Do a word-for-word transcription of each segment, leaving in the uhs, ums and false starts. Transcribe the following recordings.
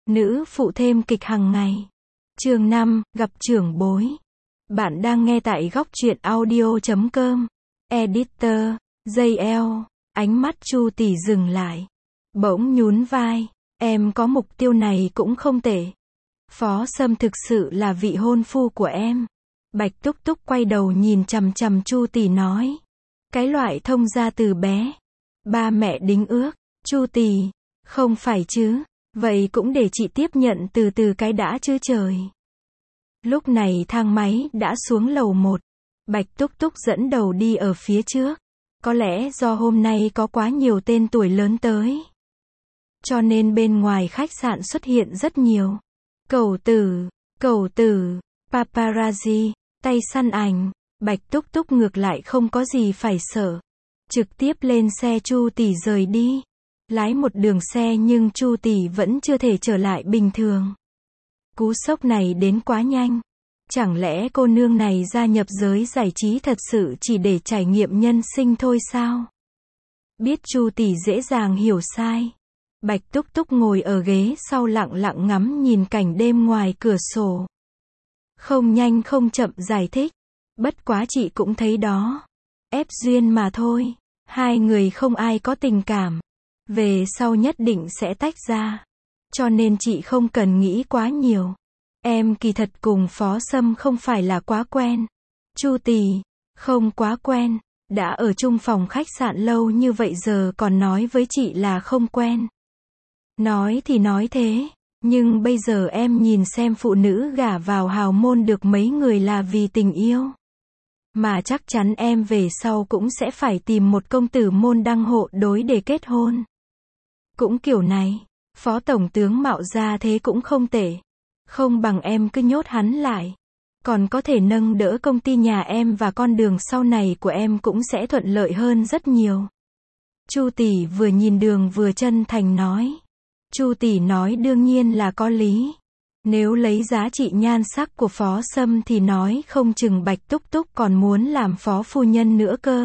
Nữ phụ thêm kịch hàng ngày. Chương năm, gặp trưởng bối. Bạn đang nghe tại góc truyện audio chấm com. Editor, gi eo. Ánh mắt Chu Tỷ dừng lại. Bỗng nhún vai. Em có mục tiêu này cũng không tệ. Phó Sâm thực sự là vị hôn phu của em. Bạch Túc Túc quay đầu nhìn chằm chằm Chu Tỷ nói. Cái loại thông gia từ bé. Ba mẹ đính ước. Chu Tỷ. Không phải chứ. Vậy cũng để chị tiếp nhận từ từ cái đã chứ trời. Lúc này thang máy đã xuống lầu một. Bạch Túc Túc dẫn đầu đi ở phía trước. Có lẽ do hôm nay có quá nhiều tên tuổi lớn tới. Cho nên bên ngoài khách sạn xuất hiện rất nhiều. Cầu tử, cầu tử, paparazzi, tay săn ảnh. Bạch Túc Túc ngược lại không có gì phải sợ. Trực tiếp lên xe Chu Tỷ rời đi. Lái một đường xe nhưng Chu Tỷ vẫn chưa thể trở lại bình thường. Cú sốc này đến quá nhanh. Chẳng lẽ cô nương này gia nhập giới giải trí thật sự chỉ để trải nghiệm nhân sinh thôi sao? Biết Chu Tỷ dễ dàng hiểu sai. Bạch Túc Túc ngồi ở ghế sau lặng lặng ngắm nhìn cảnh đêm ngoài cửa sổ. Không nhanh không chậm giải thích. Bất quá chị cũng thấy đó. Ép duyên mà thôi. Hai người không ai có tình cảm. Về sau nhất định sẽ tách ra. Cho nên chị không cần nghĩ quá nhiều. Em kỳ thật cùng Phó Sâm không phải là quá quen. Chu Tỷ, không quá quen. Đã ở chung phòng khách sạn lâu như vậy giờ còn nói với chị là không quen. Nói thì nói thế. Nhưng bây giờ em nhìn xem phụ nữ gả vào hào môn được mấy người là vì tình yêu. Mà chắc chắn em về sau cũng sẽ phải tìm một công tử môn đăng hộ đối để kết hôn. Cũng kiểu này, Phó Tổng tướng mạo ra thế cũng không tệ. Không bằng em cứ nhốt hắn lại. Còn có thể nâng đỡ công ty nhà em và con đường sau này của em cũng sẽ thuận lợi hơn rất nhiều. Chu Tỷ vừa nhìn đường vừa chân thành nói. Chu Tỷ nói đương nhiên là có lý. Nếu lấy giá trị nhan sắc của Phó Sâm thì nói không chừng Bạch Túc Túc còn muốn làm phó phu nhân nữa cơ.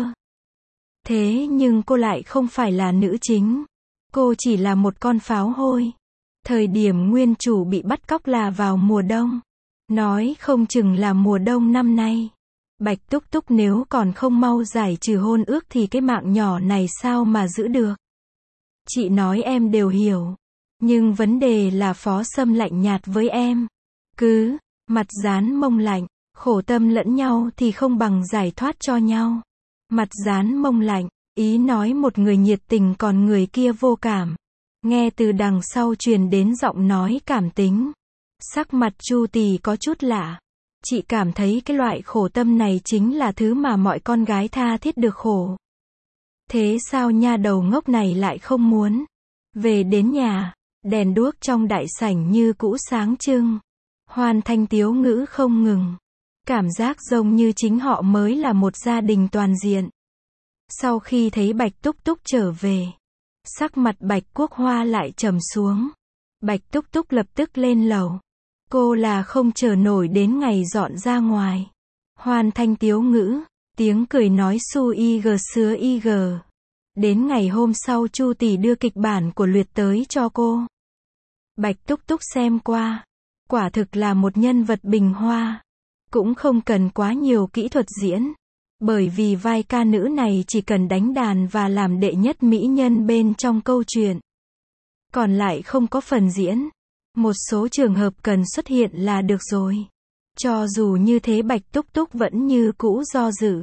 Thế nhưng cô lại không phải là nữ chính. Cô chỉ là một con pháo hôi. Thời điểm nguyên chủ bị bắt cóc là vào mùa đông. Nói không chừng là mùa đông năm nay. Bạch Túc Túc nếu còn không mau giải trừ hôn ước thì cái mạng nhỏ này sao mà giữ được. Chị nói em đều hiểu. Nhưng vấn đề là Phó Sâm lạnh nhạt với em. Cứ, mặt dán mông lạnh, khổ tâm lẫn nhau thì không bằng giải thoát cho nhau. Mặt dán mông lạnh, ý nói một người nhiệt tình còn người kia vô cảm. Nghe từ đằng sau truyền đến giọng nói cảm tính. Sắc mặt Chu Tỷ có chút lạ. Chị cảm thấy cái loại khổ tâm này chính là thứ mà mọi con gái tha thiết được khổ. Thế sao nha đầu ngốc này lại không muốn? Về đến nhà, đèn đuốc trong đại sảnh như cũ sáng trưng. Hoan thanh tiếu ngữ không ngừng. Cảm giác giống như chính họ mới là một gia đình toàn diện. Sau khi thấy Bạch Túc Túc trở về, sắc mặt Bạch Quốc Hoa lại trầm xuống. Bạch Túc Túc lập tức lên lầu. Cô là không chờ nổi đến ngày dọn ra ngoài. Hoan thanh tiếu ngữ, tiếng cười nói su y gờ sứa y gờ. Đến ngày hôm sau Chu Tỷ đưa kịch bản của Luyệt tới cho cô. Bạch Túc Túc xem qua. Quả thực là một nhân vật bình hoa. Cũng không cần quá nhiều kỹ thuật diễn. Bởi vì vai ca nữ này chỉ cần đánh đàn và làm đệ nhất mỹ nhân bên trong câu chuyện. Còn lại không có phần diễn. Một số trường hợp cần xuất hiện là được rồi. Cho dù như thế Bạch Túc Túc vẫn như cũ do dự.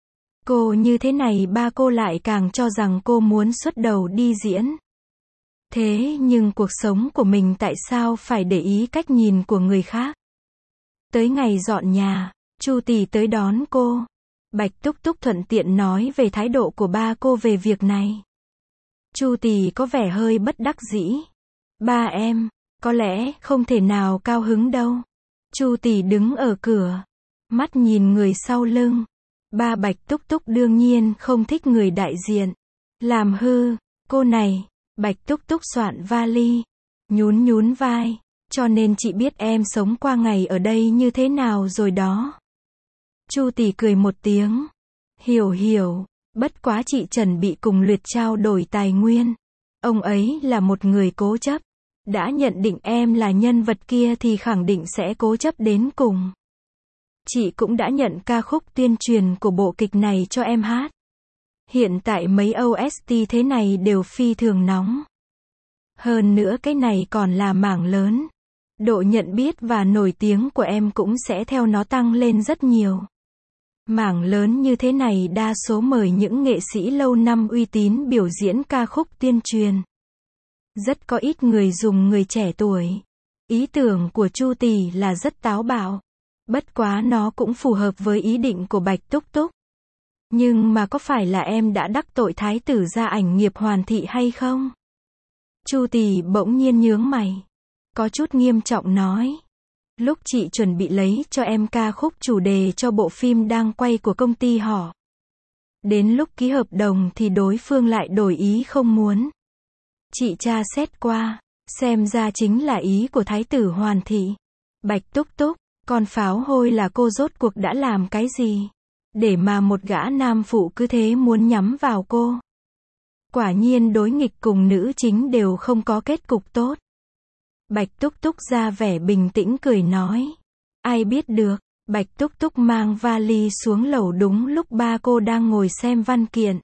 Cô như thế này ba cô lại càng cho rằng cô muốn xuất đầu đi diễn. Thế nhưng cuộc sống của mình tại sao phải để ý cách nhìn của người khác? Tới ngày dọn nhà, Chu Tỷ tới đón cô. Bạch Túc Túc thuận tiện nói về thái độ của ba cô về việc này. Chu Tỷ có vẻ hơi bất đắc dĩ. Ba em, có lẽ không thể nào cao hứng đâu. Chu Tỷ đứng ở cửa, mắt nhìn người sau lưng. Ba Bạch Túc Túc đương nhiên không thích người đại diện. Làm hư, cô này. Bạch Túc Túc soạn vali, nhún nhún vai. Cho nên chị biết em sống qua ngày ở đây như thế nào rồi đó. Chu Tỷ cười một tiếng. Hiểu hiểu, bất quá chị chuẩn bị cùng Luyệt trao đổi tài nguyên. Ông ấy là một người cố chấp. Đã nhận định em là nhân vật kia thì khẳng định sẽ cố chấp đến cùng. Chị cũng đã nhận ca khúc tuyên truyền của bộ kịch này cho em hát. Hiện tại mấy ô ét tê thế này đều phi thường nóng. Hơn nữa cái này còn là mảng lớn. Độ nhận biết và nổi tiếng của em cũng sẽ theo nó tăng lên rất nhiều. Mảng lớn như thế này đa số mời những nghệ sĩ lâu năm uy tín biểu diễn ca khúc tuyên truyền. Rất có ít người dùng người trẻ tuổi. Ý tưởng của Chu Tỳ là rất táo bạo. Bất quá nó cũng phù hợp với ý định của Bạch Túc Túc. Nhưng mà có phải là em đã đắc tội thái tử gia ảnh nghiệp Hoàn Thị hay không? Chu Tỳ bỗng nhiên nhướng mày. Có chút nghiêm trọng nói. Lúc chị chuẩn bị lấy cho em ca khúc chủ đề cho bộ phim đang quay của công ty họ. Đến lúc ký hợp đồng thì đối phương lại đổi ý không muốn. Chị tra xét qua, xem ra chính là ý của thái tử Hoàn Thị. Bạch Túc Túc, con pháo hôi là cô rốt cuộc đã làm cái gì? Để mà một gã nam phụ cứ thế muốn nhắm vào cô. Quả nhiên đối nghịch cùng nữ chính đều không có kết cục tốt. Bạch Túc Túc ra vẻ bình tĩnh cười nói. Ai biết được, Bạch Túc Túc mang vali xuống lầu đúng lúc ba cô đang ngồi xem văn kiện.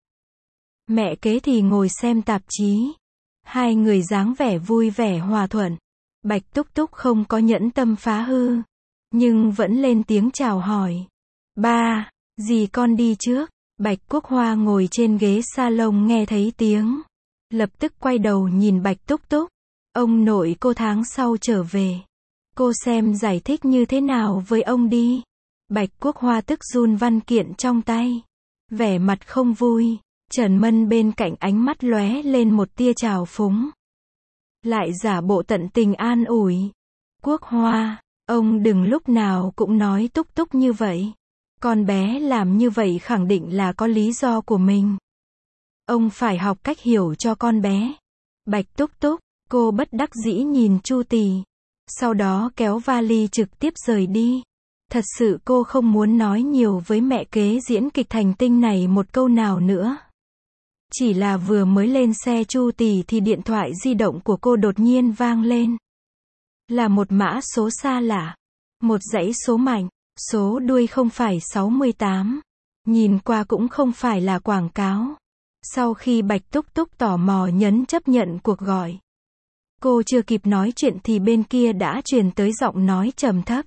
Mẹ kế thì ngồi xem tạp chí. Hai người dáng vẻ vui vẻ hòa thuận. Bạch Túc Túc không có nhẫn tâm phá hư. Nhưng vẫn lên tiếng chào hỏi. Ba, dì con đi trước. Bạch Quốc Hoa ngồi trên ghế salon nghe thấy tiếng. Lập tức quay đầu nhìn Bạch Túc Túc. Ông nội cô tháng sau trở về. Cô xem giải thích như thế nào với ông đi. Bạch Quốc Hoa tức run văn kiện trong tay. Vẻ mặt không vui. Trần Mân bên cạnh ánh mắt lóe lên một tia trào phúng. Lại giả bộ tận tình an ủi. Quốc Hoa, ông đừng lúc nào cũng nói Túc Túc như vậy. Con bé làm như vậy khẳng định là có lý do của mình. Ông phải học cách hiểu cho con bé. Bạch Túc Túc, cô bất đắc dĩ nhìn Chu Tỳ. Sau đó kéo vali trực tiếp rời đi. Thật sự cô không muốn nói nhiều với mẹ kế diễn kịch thành tinh này một câu nào nữa. Chỉ là vừa mới lên xe Chu Tỳ thì điện thoại di động của cô đột nhiên vang lên. Là một mã số xa lạ. Một dãy số mạnh. Số đuôi không phải sáu mươi tám. Nhìn qua cũng không phải là quảng cáo. Sau khi Bạch Túc Túc tò mò nhấn chấp nhận cuộc gọi. Cô chưa kịp nói chuyện thì bên kia đã truyền tới giọng nói trầm thấp.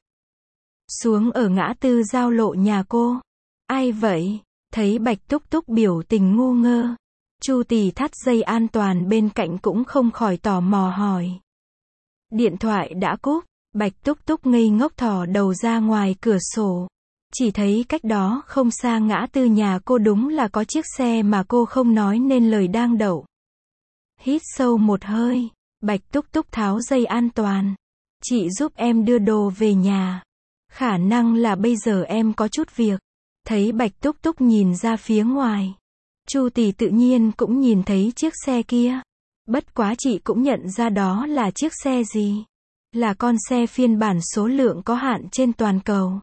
Xuống ở ngã tư giao lộ nhà cô. Ai vậy? Thấy Bạch Túc Túc biểu tình ngu ngơ. Chu Tỳ thắt dây an toàn bên cạnh cũng không khỏi tò mò hỏi. Điện thoại đã cúp. Bạch Túc Túc ngây ngốc thò đầu ra ngoài cửa sổ. Chỉ thấy cách đó không xa ngã tư nhà cô đúng là có chiếc xe mà cô không nói nên lời đang đậu. Hít sâu một hơi. Bạch Túc Túc tháo dây an toàn. Chị giúp em đưa đồ về nhà. Khả năng là bây giờ em có chút việc. Thấy Bạch Túc Túc nhìn ra phía ngoài. Chu Tỳ tự nhiên cũng nhìn thấy chiếc xe kia. Bất quá chị cũng nhận ra đó là chiếc xe gì. Là con xe phiên bản số lượng có hạn trên toàn cầu.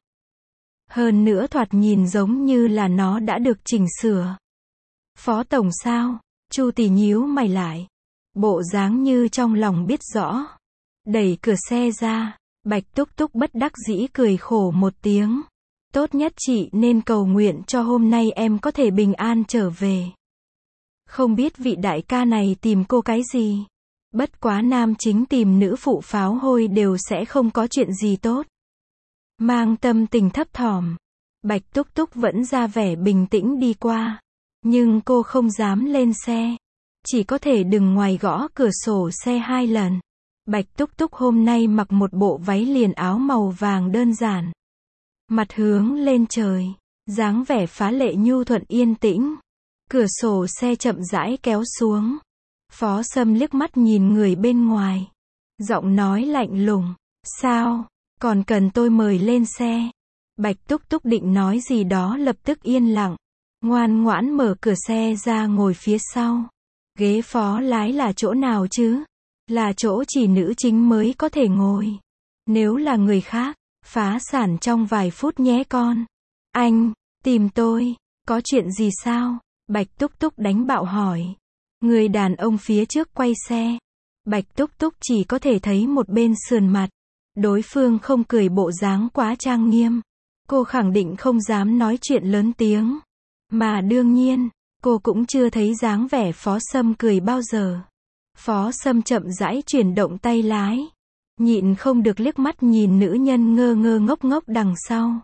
Hơn nữa thoạt nhìn giống như là nó đã được chỉnh sửa. Phó tổng sao? Chu Tỳ nhíu mày lại. Bộ dáng như trong lòng biết rõ. Đẩy cửa xe ra. Bạch Túc Túc bất đắc dĩ cười khổ một tiếng. Tốt nhất chị nên cầu nguyện cho hôm nay em có thể bình an trở về. Không biết vị đại ca này tìm cô cái gì. Bất quá nam chính tìm nữ phụ pháo hôi đều sẽ không có chuyện gì tốt. Mang tâm tình thấp thỏm. Bạch Túc Túc vẫn ra vẻ bình tĩnh đi qua. Nhưng cô không dám lên xe. Chỉ có thể đứng ngoài gõ cửa sổ xe hai lần. Bạch Túc Túc hôm nay mặc một bộ váy liền áo màu vàng đơn giản. Mặt hướng lên trời. Dáng vẻ phá lệ nhu thuận yên tĩnh. Cửa sổ xe chậm rãi kéo xuống. Phó Sâm liếc mắt nhìn người bên ngoài. Giọng nói lạnh lùng. Sao? Còn cần tôi mời lên xe? Bạch Túc Túc định nói gì đó lập tức yên lặng. Ngoan ngoãn mở cửa xe ra ngồi phía sau. Ghế phó lái là chỗ nào chứ? Là chỗ chỉ nữ chính mới có thể ngồi. Nếu là người khác, phá sản trong vài phút nhé con. Anh, tìm tôi, có chuyện gì sao? Bạch Túc Túc đánh bạo hỏi. Người đàn ông phía trước quay xe. Bạch Túc Túc chỉ có thể thấy một bên sườn mặt. Đối phương không cười bộ dáng quá trang nghiêm. Cô khẳng định không dám nói chuyện lớn tiếng. Mà đương nhiên, cô cũng chưa thấy dáng vẻ Phó Sâm cười bao giờ. Phó Sâm chậm rãi chuyển động tay lái. Nhịn không được liếc mắt nhìn nữ nhân ngơ ngơ ngốc ngốc đằng sau.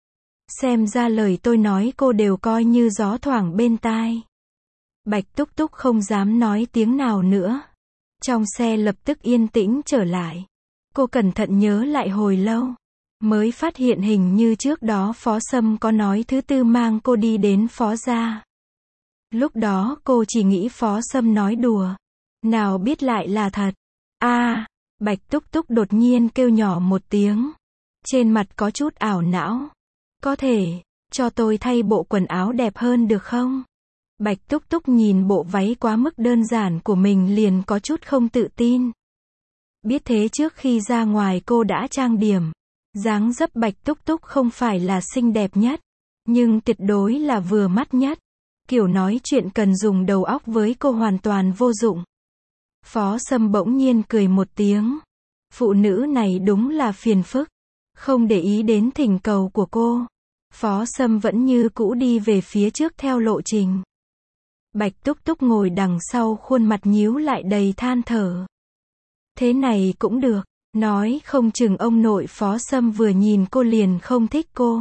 Xem ra lời tôi nói cô đều coi như gió thoảng bên tai. Bạch Túc Túc không dám nói tiếng nào nữa. Trong xe lập tức yên tĩnh trở lại. Cô cẩn thận nhớ lại hồi lâu. Mới phát hiện hình như trước đó Phó Sâm có nói thứ tư mang cô đi đến Phó gia. Lúc đó cô chỉ nghĩ Phó Sâm nói đùa. Nào biết lại là thật. A, à, Bạch Túc Túc đột nhiên kêu nhỏ một tiếng. Trên mặt có chút ảo não. Có thể, cho tôi thay bộ quần áo đẹp hơn được không? Bạch Túc Túc nhìn bộ váy quá mức đơn giản của mình liền có chút không tự tin. Biết thế trước khi ra ngoài cô đã trang điểm. Dáng dấp Bạch Túc Túc không phải là xinh đẹp nhất, nhưng tuyệt đối là vừa mắt nhất. Kiểu nói chuyện cần dùng đầu óc với cô hoàn toàn vô dụng. Phó Sâm bỗng nhiên cười một tiếng. Phụ nữ này đúng là phiền phức. Không để ý đến thỉnh cầu của cô. Phó Sâm vẫn như cũ đi về phía trước theo lộ trình. Bạch Túc Túc ngồi đằng sau khuôn mặt nhíu lại đầy than thở. Thế này cũng được. Nói không chừng ông nội Phó Sâm vừa nhìn cô liền không thích cô.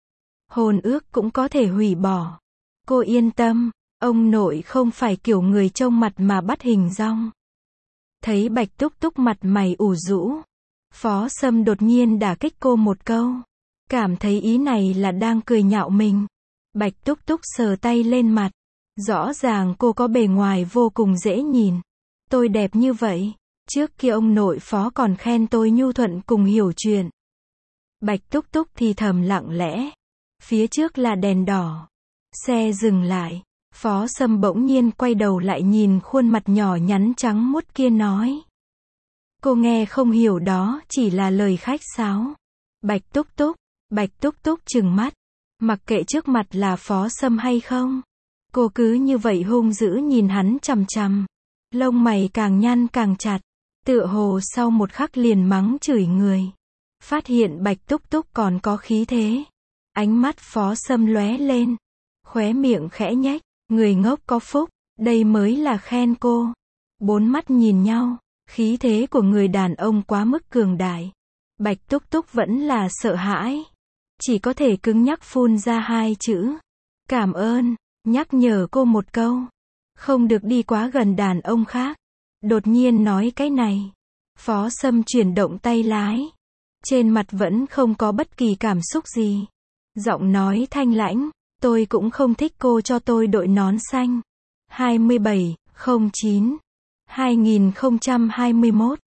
Hôn ước cũng có thể hủy bỏ. Cô yên tâm, ông nội không phải kiểu người trông mặt mà bắt hình dong. Thấy Bạch Túc Túc mặt mày ủ rũ. Phó Sâm đột nhiên đả kích cô một câu. Cảm thấy ý này là đang cười nhạo mình. Bạch Túc Túc sờ tay lên mặt. Rõ ràng cô có bề ngoài vô cùng dễ nhìn. Tôi đẹp như vậy. Trước kia ông nội Phó còn khen tôi nhu thuận cùng hiểu chuyện. Bạch Túc Túc thì thầm lặng lẽ. Phía trước là đèn đỏ. Xe dừng lại. Phó Sâm bỗng nhiên quay đầu lại nhìn khuôn mặt nhỏ nhắn trắng muốt kia nói. Cô nghe không hiểu đó chỉ là lời khách sáo. Bạch Túc Túc. Bạch Túc Túc trừng mắt. Mặc kệ trước mặt là Phó Sâm hay không. Cô cứ như vậy hung dữ nhìn hắn chằm chằm. Lông mày càng nhăn càng chặt. Tựa hồ sau một khắc liền mắng chửi người. Phát hiện Bạch Túc Túc còn có khí thế. Ánh mắt Phó Sâm lóe lên. Khóe miệng khẽ nhếch. Người ngốc có phúc. Đây mới là khen cô. Bốn mắt nhìn nhau. Khí thế của người đàn ông quá mức cường đại. Bạch Túc Túc vẫn là sợ hãi. Chỉ có thể cứng nhắc phun ra hai chữ. Cảm ơn. Nhắc nhở cô một câu. Không được đi quá gần đàn ông khác. Đột nhiên nói cái này. Phó Sâm chuyển động tay lái. Trên mặt vẫn không có bất kỳ cảm xúc gì. Giọng nói thanh lãnh. Tôi cũng không thích cô cho tôi đội nón xanh. hai mươi bảy không chín hai nghìn không trăm hai mươi mốt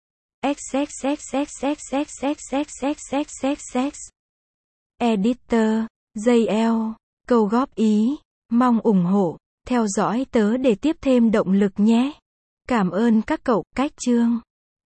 xxxxxxxxxxxxxx Editor J L Câu góp ý. Mong ủng hộ. Theo dõi tớ để tiếp thêm động lực nhé. Cảm ơn các cậu. Cách chương